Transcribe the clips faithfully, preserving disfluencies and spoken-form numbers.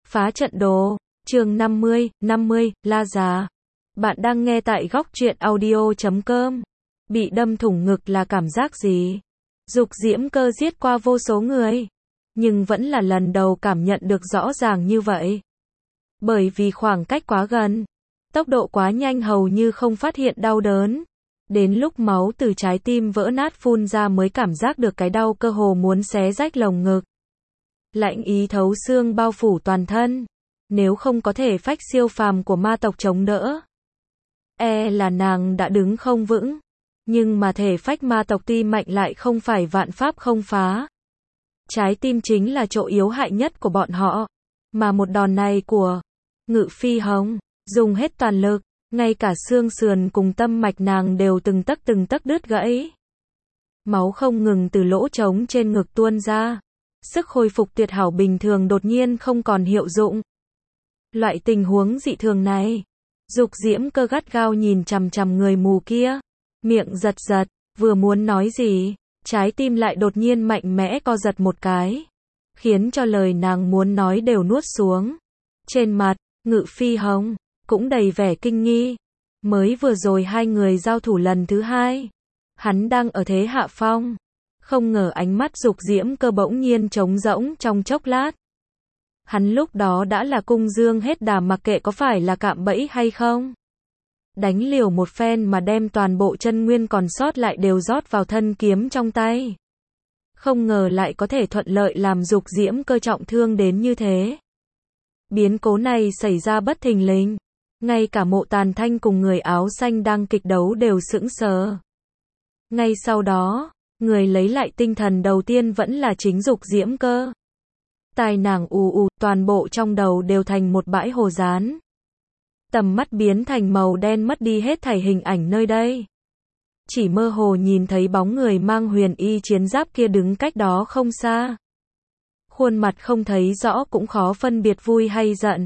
Phá trận đồ, chương năm mươi, năm mươi, La Già. Bạn đang nghe tại góc truyện audio chấm com. Bị đâm thủng ngực là cảm giác gì? Dục diễm cơ giết qua vô số người, nhưng vẫn là lần đầu cảm nhận được rõ ràng như vậy. Bởi vì khoảng cách quá gần, tốc độ quá nhanh hầu như không phát hiện đau đớn. Đến lúc máu từ trái tim vỡ nát phun ra mới cảm giác được cái đau cơ hồ muốn xé rách lồng ngực. Lạnh ý thấu xương bao phủ toàn thân. Nếu không có thể phách siêu phàm của ma tộc chống đỡ, e là nàng đã đứng không vững. Nhưng mà thể phách ma tộc tuy mạnh lại không phải vạn pháp không phá. Trái tim chính là chỗ yếu hại nhất của bọn họ. Mà một đòn này của Ngự Phi Hồng, dùng hết toàn lực, ngay cả xương sườn cùng tâm mạch nàng đều từng tấc từng tấc đứt gãy. Máu không ngừng từ lỗ trống trên ngực tuôn ra. Sức hồi phục tuyệt hảo bình thường đột nhiên không còn hiệu dụng. Loại tình huống dị thường này, Dục diễm cơ gắt gao nhìn chằm chằm người mù kia, miệng giật giật, vừa muốn nói gì, trái tim lại đột nhiên mạnh mẽ co giật một cái, khiến cho lời nàng muốn nói đều nuốt xuống. Trên mặt, Ngự Phi Hồng cũng đầy vẻ kinh nghi. Mới vừa rồi hai người giao thủ lần thứ hai, hắn đang ở thế hạ phong. Không ngờ ánh mắt Dục diễm cơ bỗng nhiên trống rỗng trong chốc lát. Hắn lúc đó đã là cung dương hết đà mặc kệ có phải là cạm bẫy hay không. Đánh liều một phen mà đem toàn bộ chân nguyên còn sót lại đều rót vào thân kiếm trong tay. Không ngờ lại có thể thuận lợi làm Dục diễm cơ trọng thương đến như thế. Biến cố này xảy ra bất thình lình. Ngay cả Mộ Tàn Thanh cùng người áo xanh đang kịch đấu đều sững sờ. Ngay sau đó, người lấy lại tinh thần đầu tiên vẫn là chính Dục diễm cơ. Tai nàng ù ù, toàn bộ trong đầu đều thành một bãi hồ dán. Tầm mắt biến thành màu đen mất đi hết thảy hình ảnh nơi đây. Chỉ mơ hồ nhìn thấy bóng người mang huyền y chiến giáp kia đứng cách đó không xa. Khuôn mặt không thấy rõ cũng khó phân biệt vui hay giận.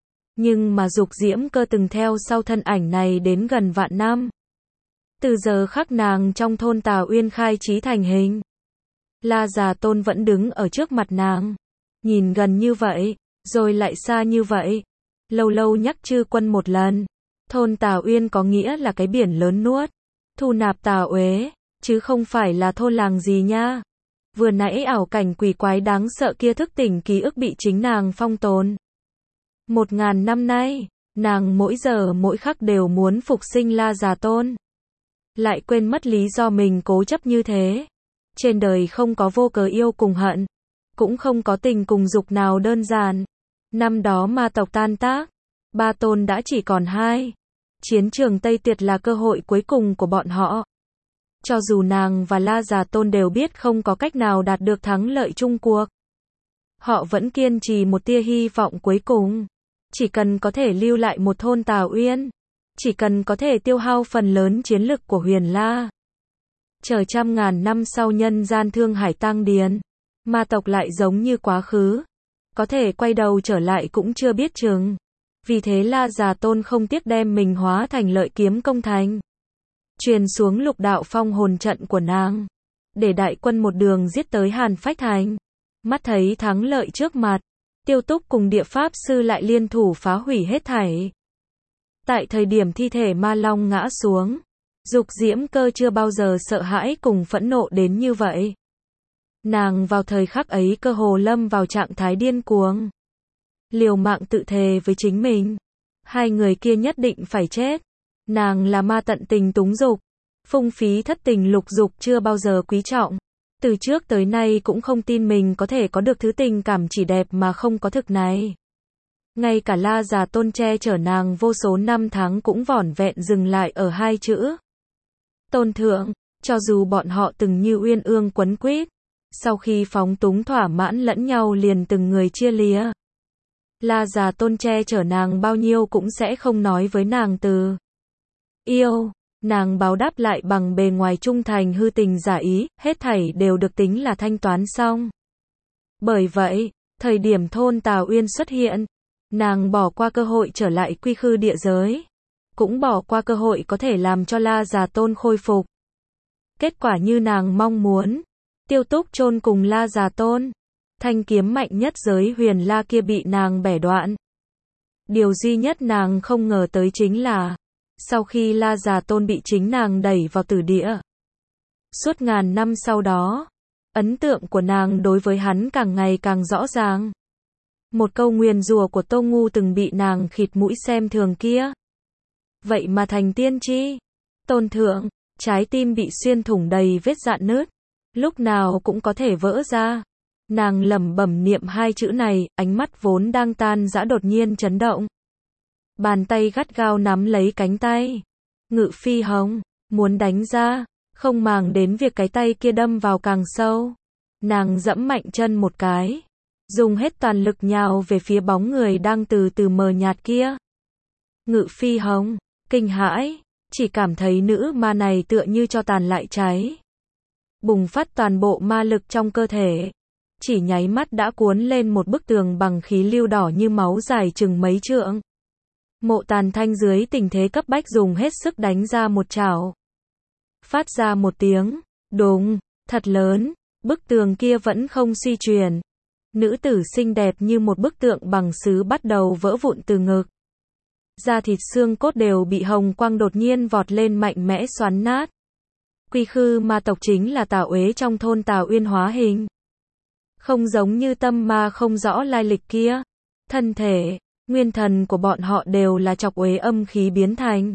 Nhưng mà Dục diễm cơ từng theo sau thân ảnh này đến gần vạn năm. Từ giờ khắc nàng trong thôn Tà Uyên khai trí thành hình. La Già Tôn vẫn đứng ở trước mặt nàng. Nhìn gần như vậy, rồi lại xa như vậy. Lâu lâu nhắc chư quân một lần. Thôn Tà Uyên có nghĩa là cái biển lớn nuốt, thu nạp tà uế, chứ không phải là thôn làng gì nha. Vừa nãy ảo cảnh quỷ quái đáng sợ kia thức tỉnh ký ức bị chính nàng phong tồn. Một ngàn năm nay, nàng mỗi giờ mỗi khắc đều muốn phục sinh La Già Tôn. Lại quên mất lý do mình cố chấp như thế. Trên đời không có vô cớ yêu cùng hận, cũng không có tình cùng dục nào đơn giản. Năm đó ma tộc tan tác, ba tôn đã chỉ còn hai. Chiến trường Tây Tuyệt là cơ hội cuối cùng của bọn họ. Cho dù nàng và La Già Tôn đều biết không có cách nào đạt được thắng lợi chung cuộc, họ vẫn kiên trì một tia hy vọng cuối cùng. Chỉ cần có thể lưu lại một thôn Tà Uyên, chỉ cần có thể tiêu hao phần lớn chiến lực của Huyền La, chờ trăm ngàn năm sau nhân gian thương hải tang điền, ma tộc lại giống như quá khứ, có thể quay đầu trở lại cũng chưa biết chừng. Vì thế La Già Tôn không tiếc đem mình hóa thành lợi kiếm công thành, truyền xuống lục đạo phong hồn trận của nàng, để đại quân một đường giết tới Hàn Phách Thành. Mắt thấy thắng lợi trước mặt, Tiêu Túc cùng địa pháp sư lại liên thủ phá hủy hết thảy. Tại thời điểm thi thể ma long ngã xuống, Dục diễm cơ chưa bao giờ sợ hãi cùng phẫn nộ đến như vậy. Nàng vào thời khắc ấy cơ hồ lâm vào trạng thái điên cuồng, liều mạng tự thề với chính mình, hai người kia nhất định phải chết. Nàng là ma tận tình túng dục, phung phí thất tình lục dục chưa bao giờ quý trọng. Từ trước tới nay cũng không tin mình có thể có được thứ tình cảm chỉ đẹp mà không có thực này. Ngay cả La Già Tôn che chở nàng vô số năm tháng cũng vỏn vẹn dừng lại ở hai chữ Tôn thượng. Cho dù bọn họ từng như uyên ương quấn quýt, sau khi phóng túng thỏa mãn lẫn nhau liền từng người chia lìa. La Già Tôn che chở nàng bao nhiêu cũng sẽ không nói với nàng từ yêu. Nàng báo đáp lại bằng bề ngoài trung thành hư tình giả ý, hết thảy đều được tính là thanh toán xong. Bởi vậy, thời điểm thôn Tà Uyên xuất hiện, nàng bỏ qua cơ hội trở lại quy khư địa giới, cũng bỏ qua cơ hội có thể làm cho La Già Tôn khôi phục. Kết quả như nàng mong muốn, Tiêu Túc chôn cùng La Già Tôn, Thanh kiếm mạnh nhất giới huyền la kia bị nàng bẻ đoạn. Điều duy nhất nàng không ngờ tới chính là, sau khi La Già Tôn bị chính nàng đẩy vào tử địa, suốt ngàn năm sau đó, ấn tượng của nàng đối với hắn càng ngày càng rõ ràng. Một câu nguyền rủa của Tô Ngu từng bị nàng khịt mũi xem thường kia. Vậy mà thành tiên tri. Tôn thượng, trái tim bị xuyên thủng đầy vết rạn nứt, lúc nào cũng có thể vỡ ra. Nàng lẩm bẩm niệm hai chữ này, ánh mắt vốn đang tan rã đột nhiên chấn động. Bàn tay gắt gao nắm lấy cánh tay. Ngự Phi Hồng, muốn đánh ra, không màng đến việc cái tay kia đâm vào càng sâu. Nàng giẫm mạnh chân một cái, dùng hết toàn lực nhào về phía bóng người đang từ từ mờ nhạt kia. Ngự Phi Hồng, kinh hãi, chỉ cảm thấy nữ ma này tựa như cho tàn lại cháy. Bùng phát toàn bộ ma lực trong cơ thể. Chỉ nháy mắt đã cuốn lên một bức tường bằng khí lưu đỏ như máu dài chừng mấy trượng. Mộ Tàn Thanh dưới tình thế cấp bách dùng hết sức đánh ra một chảo. Phát ra một tiếng, đùng, thật lớn, bức tường kia vẫn không suy chuyển. Nữ tử xinh đẹp như một bức tượng bằng sứ bắt đầu vỡ vụn từ ngực. Da thịt xương cốt đều bị hồng quang đột nhiên vọt lên mạnh mẽ xoắn nát. Quy khư ma tộc chính là tà uế trong thôn Tào Uyên hóa hình. Không giống như tâm ma không rõ lai lịch kia. Thân thể, nguyên thần của bọn họ đều là chọc uế âm khí biến thành.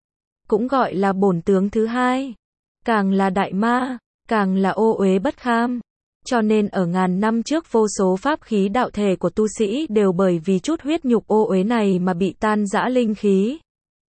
Cũng gọi là bổn tướng thứ hai. Càng là đại ma, càng là ô uế bất kham. Cho nên ở ngàn năm trước vô số pháp khí đạo thể của tu sĩ đều bởi vì chút huyết nhục ô uế này mà bị tan rã linh khí.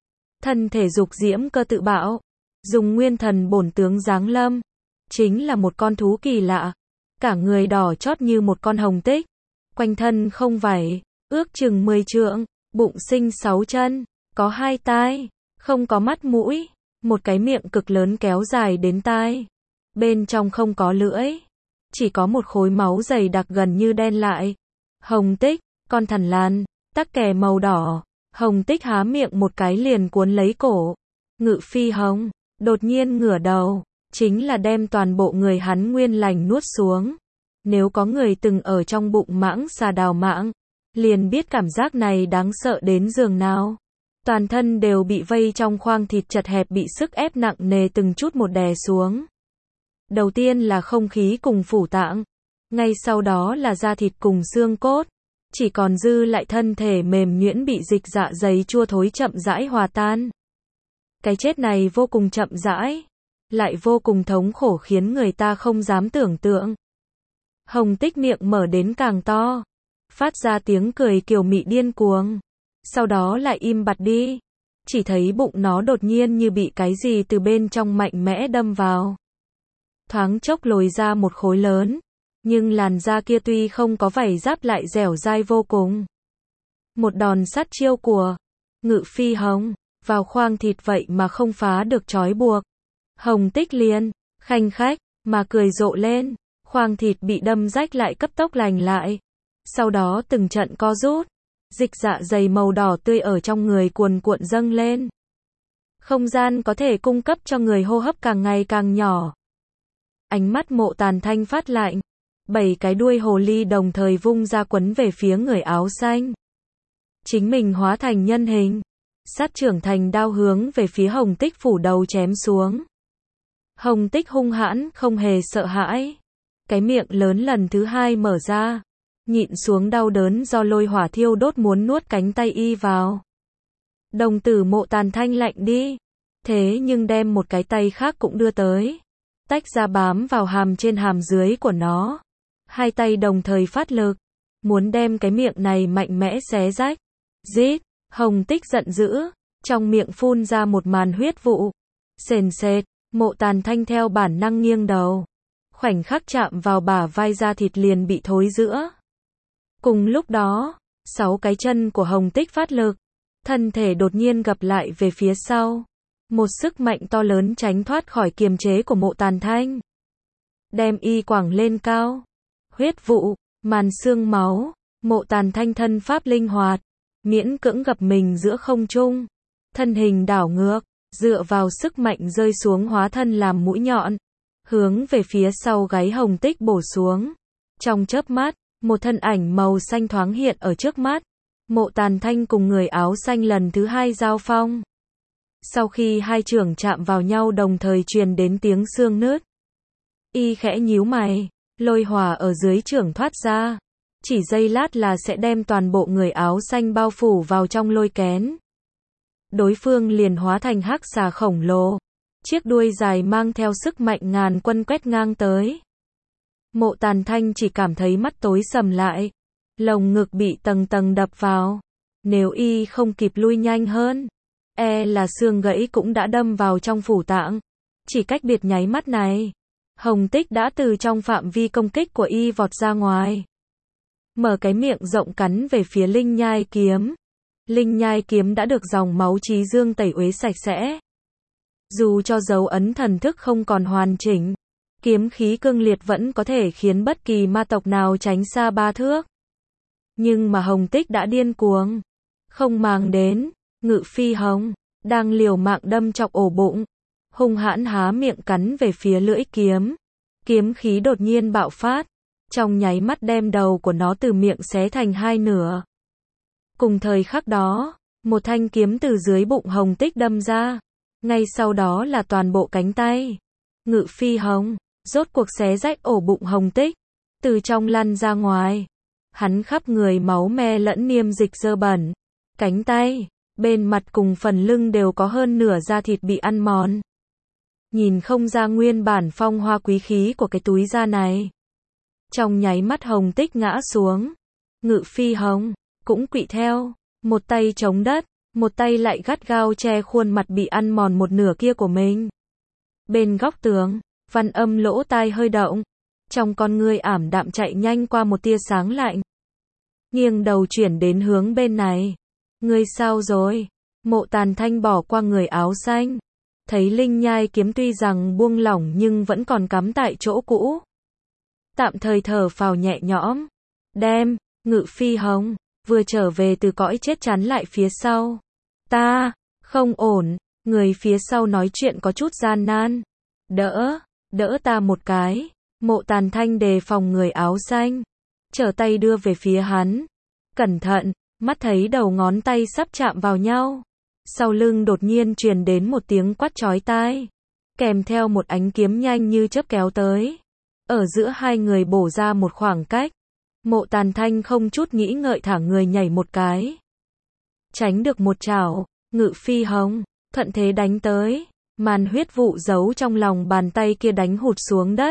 Thân thể dục diễm cơ tự bạo, dùng nguyên thần bổn tướng giáng lâm, chính là một con thú kỳ lạ, cả người đỏ chót như một con hồng tích, quanh thân không vảy, ước chừng mười trượng, bụng sinh sáu chân, có hai tai, không có mắt mũi, một cái miệng cực lớn kéo dài đến tai, bên trong không có lưỡi. Chỉ có một khối máu dày đặc gần như đen lại. Hồng tích, con thằn lằn, tắc kè màu đỏ. Hồng tích há miệng một cái liền cuốn lấy cổ. Ngự Phi Hồng, đột nhiên ngửa đầu, chính là đem toàn bộ người hắn nguyên lành nuốt xuống. Nếu có người từng ở trong bụng mãng xà đào mạng, liền biết cảm giác này đáng sợ đến giường nào. Toàn thân đều bị vây trong khoang thịt chật hẹp bị sức ép nặng nề từng chút một đè xuống. Đầu tiên là không khí cùng phủ tạng, ngay sau đó là da thịt cùng xương cốt, chỉ còn dư lại thân thể mềm nhuyễn bị dịch dạ dày chua thối chậm rãi hòa tan. Cái chết này vô cùng chậm rãi, lại vô cùng thống khổ khiến người ta không dám tưởng tượng. Hồng tích miệng mở đến càng to, phát ra tiếng cười kiều mị điên cuồng, sau đó lại im bặt đi, chỉ thấy bụng nó đột nhiên như bị cái gì từ bên trong mạnh mẽ đâm vào. Thoáng chốc lồi ra một khối lớn, nhưng làn da kia tuy không có vảy giáp lại dẻo dai vô cùng. Một đòn sát chiêu của Ngự Phi Hồng vào khoang thịt vậy mà không phá được trói buộc. Hồng tích liền khanh khách mà cười rộ lên, khoang thịt bị đâm rách lại cấp tốc lành lại. Sau đó từng trận co rút, dịch dạ dày màu đỏ tươi ở trong người cuồn cuộn dâng lên. Không gian có thể cung cấp cho người hô hấp càng ngày càng nhỏ. Ánh mắt Mộ Tàn Thanh phát lạnh, bảy cái đuôi hồ ly đồng thời vung ra quấn về phía người áo xanh. Chính mình hóa thành nhân hình, sát trưởng thành đao hướng về phía Hồng tích phủ đầu chém xuống. Hồng tích hung hãn, không hề sợ hãi. Cái miệng lớn lần thứ hai mở ra, nhịn xuống đau đớn do lôi hỏa thiêu đốt muốn nuốt cánh tay y vào. Đồng tử Mộ Tàn Thanh lạnh đi, thế nhưng đem một cái tay khác cũng đưa tới. Tách ra bám vào hàm trên hàm dưới của nó. Hai tay đồng thời phát lực, muốn đem cái miệng này mạnh mẽ xé rách. Rít, Hồng tích giận dữ, trong miệng phun ra một màn huyết vụ. Sền sệt, Mộ Tàn Thanh theo bản năng nghiêng đầu. Khoảnh khắc chạm vào bả vai da thịt liền bị thối rữa. Cùng lúc đó, sáu cái chân của Hồng tích phát lực, thân thể đột nhiên gập lại về phía sau. Một sức mạnh to lớn tránh thoát khỏi kiềm chế của Mộ Tàn Thanh. Đem y quẳng lên cao. Huyết vụ, màn xương máu, Mộ Tàn Thanh thân pháp linh hoạt, miễn cưỡng gập mình giữa không trung. Thân hình đảo ngược, dựa vào sức mạnh rơi xuống hóa thân làm mũi nhọn. Hướng về phía sau gáy Hồng tích bổ xuống. Trong chớp mắt, một thân ảnh màu xanh thoáng hiện ở trước mắt. Mộ Tàn Thanh cùng người áo xanh lần thứ hai giao phong. Sau khi hai trưởng chạm vào nhau đồng thời truyền đến tiếng xương nứt. Y khẽ nhíu mày, lôi hỏa ở dưới trưởng thoát ra. Chỉ giây lát là sẽ đem toàn bộ người áo xanh bao phủ vào trong lôi kén. Đối phương liền hóa thành hắc xà khổng lồ. Chiếc đuôi dài mang theo sức mạnh ngàn quân quét ngang tới. Mộ Tàn Thanh chỉ cảm thấy mắt tối sầm lại. Lồng ngực bị tầng tầng đập vào. Nếu y không kịp lui nhanh hơn, e là xương gãy cũng đã đâm vào trong phủ tạng. Chỉ cách biệt nháy mắt này, hồng tích đã từ trong phạm vi công kích của y vọt ra ngoài. Mở cái miệng rộng cắn về phía linh nhai kiếm. Linh nhai kiếm đã được dòng máu trí dương tẩy uế sạch sẽ. Dù cho dấu ấn thần thức không còn hoàn chỉnh, kiếm khí cương liệt vẫn có thể khiến bất kỳ ma tộc nào tránh xa ba thước. Nhưng mà hồng tích đã điên cuồng. Không màng đến, Ngự Phi Hồng, đang liều mạng đâm chọc ổ bụng. Hung hãn há miệng cắn về phía lưỡi kiếm. Kiếm khí đột nhiên bạo phát. Trong nháy mắt đem đầu của nó từ miệng xé thành hai nửa. Cùng thời khắc đó, một thanh kiếm từ dưới bụng hồng tích đâm ra. Ngay sau đó là toàn bộ cánh tay. Ngự Phi Hồng, rốt cuộc xé rách ổ bụng hồng tích. Từ trong lăn ra ngoài. Hắn khắp người máu me lẫn niêm dịch dơ bẩn. Cánh tay, bên mặt cùng phần lưng đều có hơn nửa da thịt bị ăn mòn. Nhìn không ra nguyên bản phong hoa quý khí của cái túi da này. Trong nháy mắt hồng tích ngã xuống. Ngự Phi Hồng cũng quỵ theo. Một tay chống đất, một tay lại gắt gao che khuôn mặt bị ăn mòn một nửa kia của mình. Bên góc tường, Văn Âm lỗ tai hơi động. Trong con ngươi ảm đạm chạy nhanh qua một tia sáng lạnh. Nghiêng đầu chuyển đến hướng bên này. Ngươi sao rồi? Mộ Tàn Thanh bỏ qua người áo xanh. Thấy linh nhai kiếm tuy rằng buông lỏng nhưng vẫn còn cắm tại chỗ cũ. Tạm thời thở phào nhẹ nhõm. Đem, Ngự Phi Hồng, vừa trở về từ cõi chết chắn lại phía sau. Ta, không ổn, người phía sau nói chuyện có chút gian nan. Đỡ, đỡ ta một cái. Mộ Tàn Thanh đề phòng người áo xanh. Trở tay đưa về phía hắn. Cẩn thận, mắt thấy đầu ngón tay sắp chạm vào nhau. Sau lưng đột nhiên truyền đến một tiếng quát chói tai. Kèm theo một ánh kiếm nhanh như chớp kéo tới. Ở giữa hai người bổ ra một khoảng cách. Mộ Tàn Thanh không chút nghĩ ngợi thả người nhảy một cái. Tránh được một chảo, Ngự Phi Hồng, thuận thế đánh tới. Màn huyết vụ giấu trong lòng bàn tay kia đánh hụt xuống đất.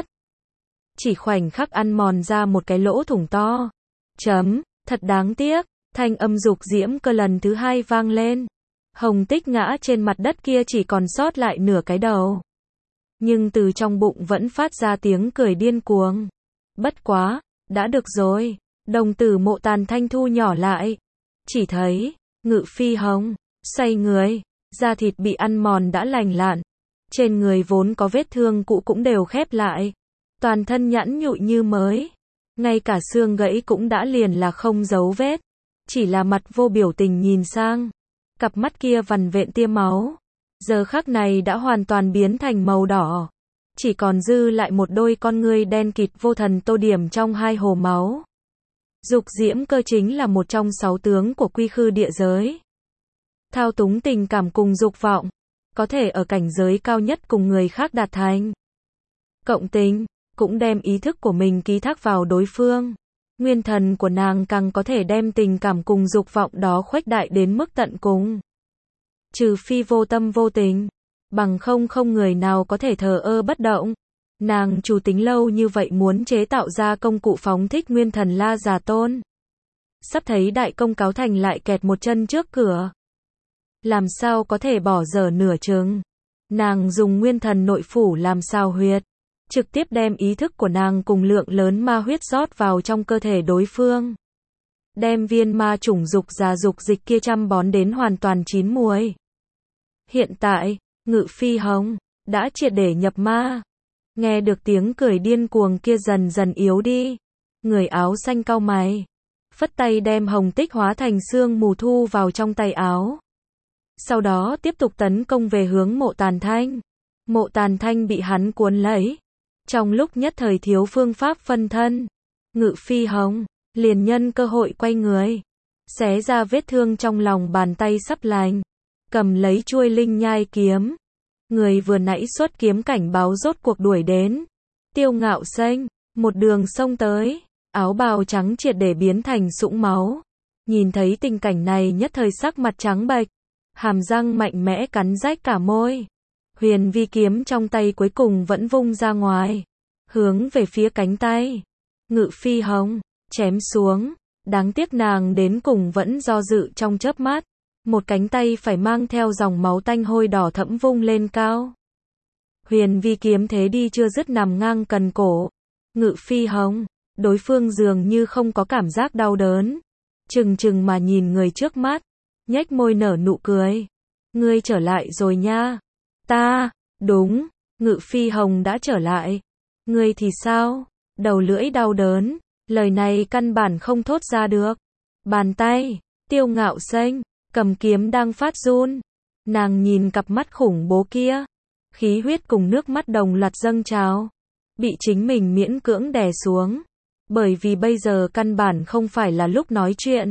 Chỉ khoảnh khắc ăn mòn ra một cái lỗ thủng to. Chấm, thật đáng tiếc, thanh âm dục diễm cơ lần thứ hai vang lên. Hồng tích ngã trên mặt đất kia chỉ còn sót lại nửa cái đầu. Nhưng từ trong bụng vẫn phát ra tiếng cười điên cuồng. Bất quá, đã được rồi. Đồng tử Mộ Tàn Thanh thu nhỏ lại. Chỉ thấy, Ngự Phi Hồng, xoay người, da thịt bị ăn mòn đã lành lặn. Trên người vốn có vết thương cũ cũng đều khép lại. Toàn thân nhẵn nhụi như mới. Ngay cả xương gãy cũng đã liền là không dấu vết. Chỉ là mặt vô biểu tình nhìn sang. Cặp mắt kia vằn vện tia máu. Giờ khắc này đã hoàn toàn biến thành màu đỏ. Chỉ còn dư lại một đôi con ngươi đen kịt vô thần tô điểm trong hai hồ máu. Dục diễm cơ chính là một trong sáu tướng của quy khư địa giới. Thao túng tình cảm cùng dục vọng. Có thể ở cảnh giới cao nhất cùng người khác đạt thành. Cộng tình, cũng đem ý thức của mình ký thác vào đối phương. Nguyên thần của nàng càng có thể đem tình cảm cùng dục vọng đó khuếch đại đến mức tận cùng. Trừ phi vô tâm vô tình, bằng không không người nào có thể thờ ơ bất động. Nàng chủ tính lâu như vậy muốn chế tạo ra công cụ phóng thích nguyên thần La Già Tôn. Sắp thấy đại công cáo thành lại kẹt một chân trước cửa. Làm sao có thể bỏ dở nửa chừng. Nàng dùng nguyên thần nội phủ làm sao huyệt. Trực tiếp đem ý thức của nàng cùng lượng lớn ma huyết rót vào trong cơ thể đối phương. Đem viên ma chủng dục già dục dịch kia chăm bón đến hoàn toàn chín muồi. Hiện tại, Ngự Phi Hồng đã triệt để nhập ma. Nghe được tiếng cười điên cuồng kia dần dần yếu đi. Người áo xanh cau mày. Phất tay đem hồng tích hóa thành sương mù thu vào trong tay áo. Sau đó tiếp tục tấn công về hướng Mộ Tàn Thanh. Mộ Tàn Thanh bị hắn cuốn lấy. Trong lúc nhất thời thiếu phương pháp phân thân. Ngự Phi Hồng liền nhân cơ hội quay người, xé ra vết thương trong lòng bàn tay sắp lành, cầm lấy chuôi linh nhai kiếm. Người vừa nãy xuất kiếm cảnh báo rốt cuộc đuổi đến. Tiêu Ngạo Xanh, một đường xông tới, áo bào trắng triệt để biến thành sũng máu. Nhìn thấy tình cảnh này nhất thời sắc mặt trắng bệch, hàm răng mạnh mẽ cắn rách cả môi. Huyền vi kiếm trong tay cuối cùng vẫn vung ra ngoài, hướng về phía cánh tay. Ngự Phi Hồng, chém xuống, đáng tiếc nàng đến cùng vẫn do dự trong chớp mắt. Một cánh tay phải mang theo dòng máu tanh hôi đỏ thẫm vung lên cao. Huyền vi kiếm thế đi chưa dứt nằm ngang cần cổ. Ngự Phi Hồng, đối phương dường như không có cảm giác đau đớn. Chừng chừng mà nhìn người trước mắt, nhếch môi nở nụ cười. Ngươi trở lại rồi nha. Ta, đúng, Ngự Phi Hồng đã trở lại. Ngươi thì sao? Đầu lưỡi đau đớn, lời này căn bản không thốt ra được. Bàn tay, Tiêu Ngạo Xanh, cầm kiếm đang phát run. Nàng nhìn cặp mắt khủng bố kia, khí huyết cùng nước mắt đồng loạt dâng trào, bị chính mình miễn cưỡng đè xuống, bởi vì bây giờ căn bản không phải là lúc nói chuyện.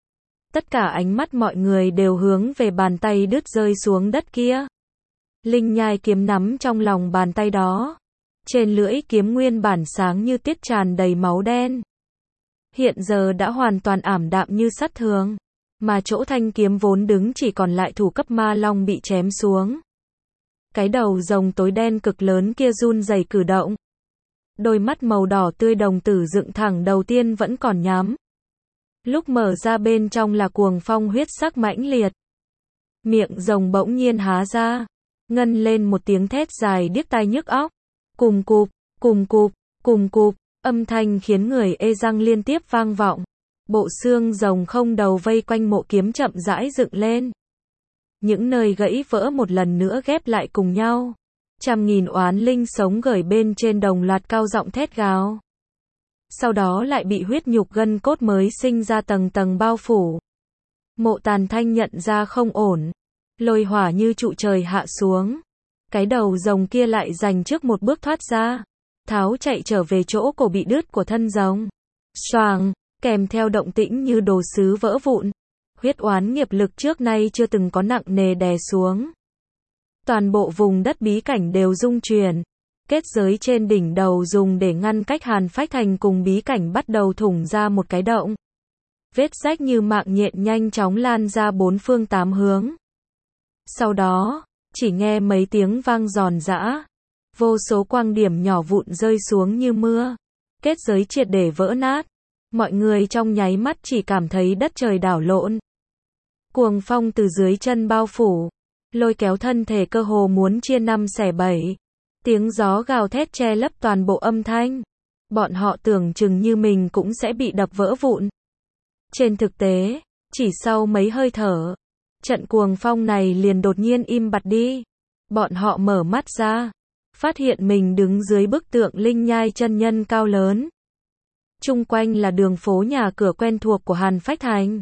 Tất cả ánh mắt mọi người đều hướng về bàn tay đứt rơi xuống đất kia. Linh nhai kiếm nắm trong lòng bàn tay đó, trên lưỡi kiếm nguyên bản sáng như tiết tràn đầy máu đen, hiện giờ đã hoàn toàn ảm đạm như sắt thường. Mà chỗ thanh kiếm vốn đứng chỉ còn lại thủ cấp ma long bị chém xuống. Cái đầu rồng tối đen cực lớn kia run rẩy cử động. Đôi mắt màu đỏ tươi đồng tử dựng thẳng đầu tiên vẫn còn nhắm. Lúc mở ra bên trong là cuồng phong huyết sắc mãnh liệt. Miệng rồng bỗng nhiên há ra, ngân lên một tiếng thét dài điếc tai nhức óc. Cùm cụp, cùm cụp, cùm cụp, âm thanh khiến người ê răng liên tiếp vang vọng. Bộ xương rồng không đầu vây quanh mộ kiếm chậm rãi dựng lên. Những nơi gãy vỡ một lần nữa ghép lại cùng nhau. Trăm nghìn oán linh sống gởi bên trên đồng loạt cao giọng thét gào. Sau đó lại bị huyết nhục gân cốt mới sinh ra tầng tầng bao phủ. Mộ Tàn Thanh nhận ra không ổn. Lôi hỏa như trụ trời hạ xuống. Cái đầu rồng kia lại giành trước một bước thoát ra. Tháo chạy trở về chỗ cổ bị đứt của thân rồng. Xoàng, kèm theo động tĩnh như đồ sứ vỡ vụn. Huyết oán nghiệp lực trước nay chưa từng có nặng nề đè xuống. Toàn bộ vùng đất bí cảnh đều rung chuyển. Kết giới trên đỉnh đầu dùng để ngăn cách Hàn Phách Thành cùng bí cảnh bắt đầu thủng ra một cái động. Vết rách như mạng nhện nhanh chóng lan ra bốn phương tám hướng. Sau đó, chỉ nghe mấy tiếng vang giòn giã. Vô số quang điểm nhỏ vụn rơi xuống như mưa. Kết giới triệt để vỡ nát. Mọi người trong nháy mắt chỉ cảm thấy đất trời đảo lộn. Cuồng phong từ dưới chân bao phủ, lôi kéo thân thể cơ hồ muốn chia năm xẻ bảy. Tiếng gió gào thét che lấp toàn bộ âm thanh. Bọn họ tưởng chừng như mình cũng sẽ bị đập vỡ vụn. Trên thực tế, chỉ sau mấy hơi thở, trận cuồng phong này liền đột nhiên im bặt đi. Bọn họ mở mắt ra, phát hiện mình đứng dưới bức tượng linh nhai chân nhân cao lớn. Chung quanh là đường phố nhà cửa quen thuộc của Hàn Phách Thành.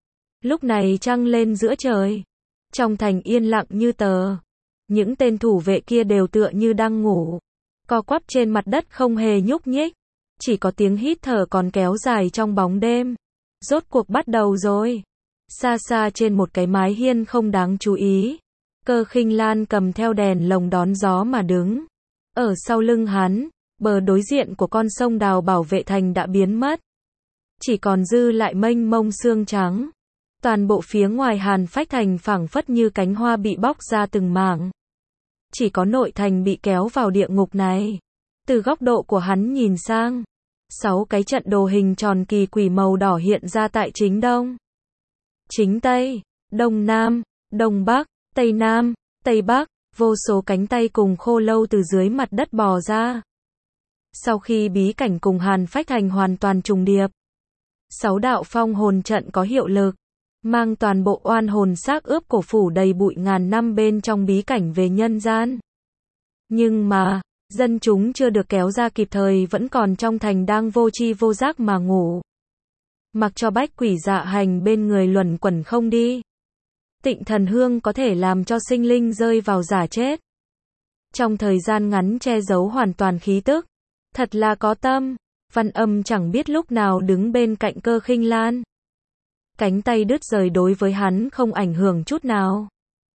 Lúc này trăng lên giữa trời. Trong thành yên lặng như tờ. Những tên thủ vệ kia đều tựa như đang ngủ. Co quắp trên mặt đất không hề nhúc nhích. Chỉ có tiếng hít thở còn kéo dài trong bóng đêm. Rốt cuộc bắt đầu rồi. Xa xa trên một cái mái hiên không đáng chú ý. Cơ Khinh Lan cầm theo đèn lồng đón gió mà đứng. Ở sau lưng hắn, bờ đối diện của con sông đào bảo vệ thành đã biến mất. Chỉ còn dư lại mênh mông sương trắng. Toàn bộ phía ngoài Hàn Phách Thành phảng phất như cánh hoa bị bóc ra từng mảng. Chỉ có nội thành bị kéo vào địa ngục này. Từ góc độ của hắn nhìn sang, sáu cái trận đồ hình tròn kỳ quỷ màu đỏ hiện ra tại chính đông, chính tây, đông nam, đông bắc, tây nam, tây bắc, vô số cánh tay cùng khô lâu từ dưới mặt đất bò ra. Sau khi bí cảnh cùng Hàn Phách Thành hoàn toàn trùng điệp, sáu đạo phong hồn trận có hiệu lực, mang toàn bộ oan hồn xác ướp cổ phủ đầy bụi ngàn năm bên trong bí cảnh về nhân gian. Nhưng mà, dân chúng chưa được kéo ra kịp thời vẫn còn trong thành đang vô tri vô giác mà ngủ. Mặc cho bách quỷ dạ hành bên người luẩn quẩn không đi. Tịnh thần hương có thể làm cho sinh linh rơi vào giả chết. Trong thời gian ngắn che giấu hoàn toàn khí tức. Thật là có tâm. Văn Âm chẳng biết lúc nào đứng bên cạnh Cơ Khinh Lan. Cánh tay đứt rời đối với hắn không ảnh hưởng chút nào.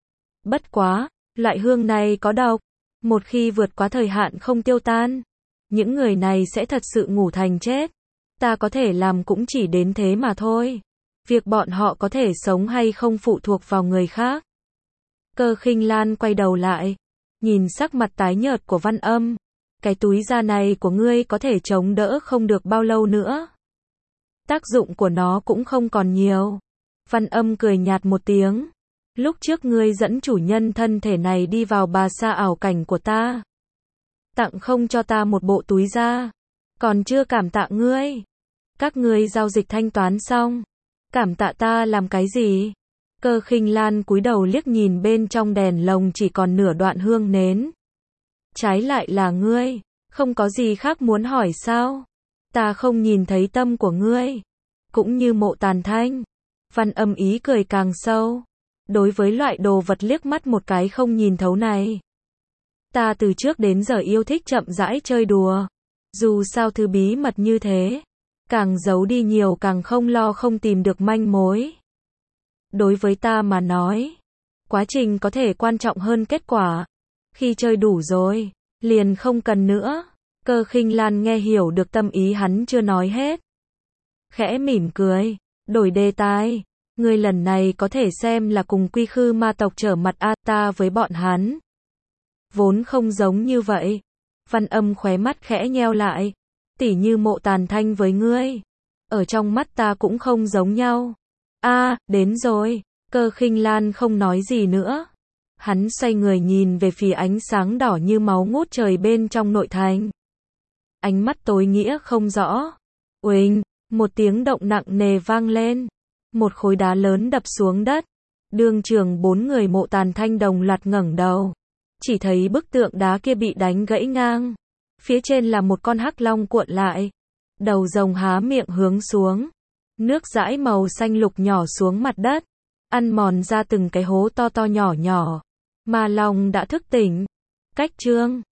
Bất quá, loại hương này có độc, một khi vượt quá thời hạn không tiêu tan, những người này sẽ thật sự ngủ thành chết. Ta có thể làm cũng chỉ đến thế mà thôi. Việc bọn họ có thể sống hay không phụ thuộc vào người khác. Cơ Khinh Lan quay đầu lại, nhìn sắc mặt tái nhợt của Văn Âm. Cái túi da này của ngươi có thể chống đỡ không được bao lâu nữa. Tác dụng của nó cũng không còn nhiều. Văn Âm cười nhạt một tiếng. Lúc trước ngươi dẫn chủ nhân thân thể này đi vào bà sa ảo cảnh của ta. Tặng không cho ta một bộ túi da. Còn chưa cảm tạ ngươi. Các ngươi giao dịch thanh toán xong. Cảm tạ ta làm cái gì? Cơ Khinh Lan cúi đầu liếc nhìn bên trong đèn lồng chỉ còn nửa đoạn hương nến. Trái lại là ngươi, không có gì khác muốn hỏi sao? Ta không nhìn thấy tâm của ngươi. Cũng như Mộ Tàn Thanh. Văn Âm ý cười càng sâu. Đối với loại đồ vật liếc mắt một cái không nhìn thấu này. Ta từ trước đến giờ yêu thích chậm rãi chơi đùa. Dù sao thứ bí mật như thế. Càng giấu đi nhiều càng không lo không tìm được manh mối. Đối với ta mà nói, quá trình có thể quan trọng hơn kết quả. Khi chơi đủ rồi, liền không cần nữa. Cơ Khinh Lan nghe hiểu được tâm ý hắn chưa nói hết. Khẽ mỉm cười, đổi đề tài. Ngươi lần này có thể xem là cùng Quy Khư ma tộc trở mặt a ta với bọn hắn. Vốn không giống như vậy. Văn Âm khóe mắt khẽ nheo lại. Tỉ như Mộ Tàn Thanh với ngươi. Ở trong mắt ta cũng không giống nhau. A, đến rồi. Cơ Khinh Lan không nói gì nữa. Hắn xoay người nhìn về phía ánh sáng đỏ như máu ngút trời bên trong nội thành. Ánh mắt tối nghĩa không rõ. Uỳnh, một tiếng động nặng nề vang lên. Một khối đá lớn đập xuống đất. Đương trường bốn người Mộ Tàn Thanh đồng loạt ngẩng đầu. Chỉ thấy bức tượng đá kia bị đánh gãy ngang. Phía trên là một con hắc long cuộn lại. Đầu rồng há miệng hướng xuống. Nước dãi màu xanh lục nhỏ xuống mặt đất. Ăn mòn ra từng cái hố to to nhỏ nhỏ. Ma long đã thức tỉnh. Cách chương